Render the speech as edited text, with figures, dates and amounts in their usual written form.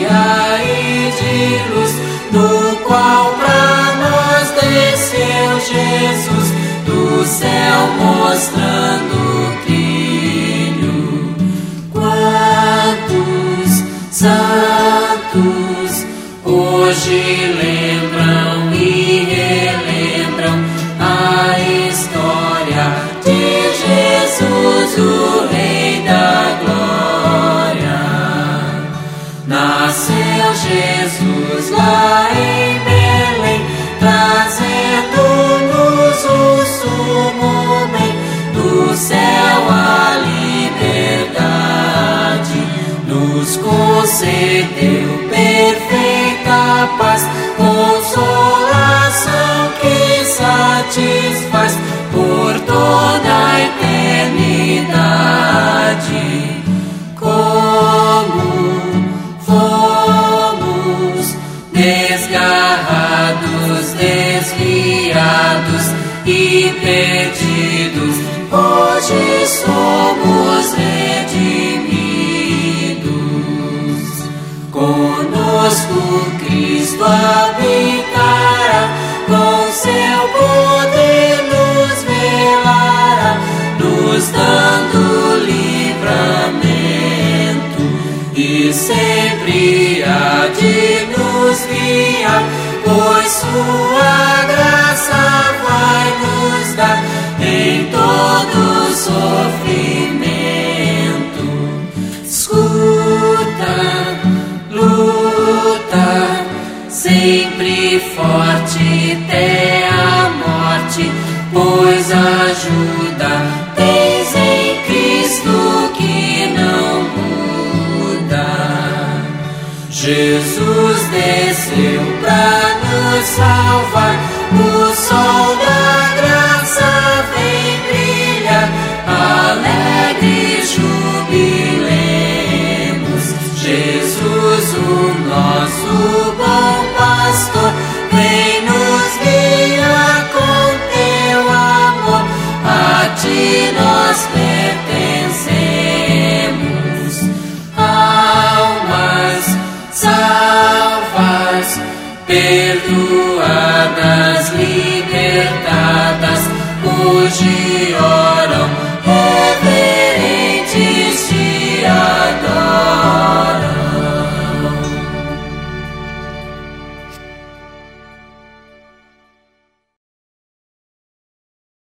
dia e de luz, no qual pra nós desceu Jesus do céu, mostrando o trilho. Quantos santos hoje lembram e relembram a história de Jesus, o Rei da Glória. Nasceu Jesus lá em Belém, trazendo-nos o sumo bem, do céu a liberdade. Nos concedeu perfeita paz, consolação que satisfaz por toda a eternidade. Como fomos desgarrados, desviados e perdidos, hoje somos redimidos. Conosco Cristo habitará, com seu poder nos velará, nos dando livramento, e sempre há de nos guiar, pois sua graça vai nos dar em todo sofrimento. Escuta, luta, sempre forte até a morte, pois ajuda tens em Cristo que não muda. Jesus desceu pra nos salvar, o sol da graça vem brilhar, alegre jubilemos. Jesus, o nosso bom pastor, vem nos guiar com teu amor, a ti nós pertencemos. Almas salvas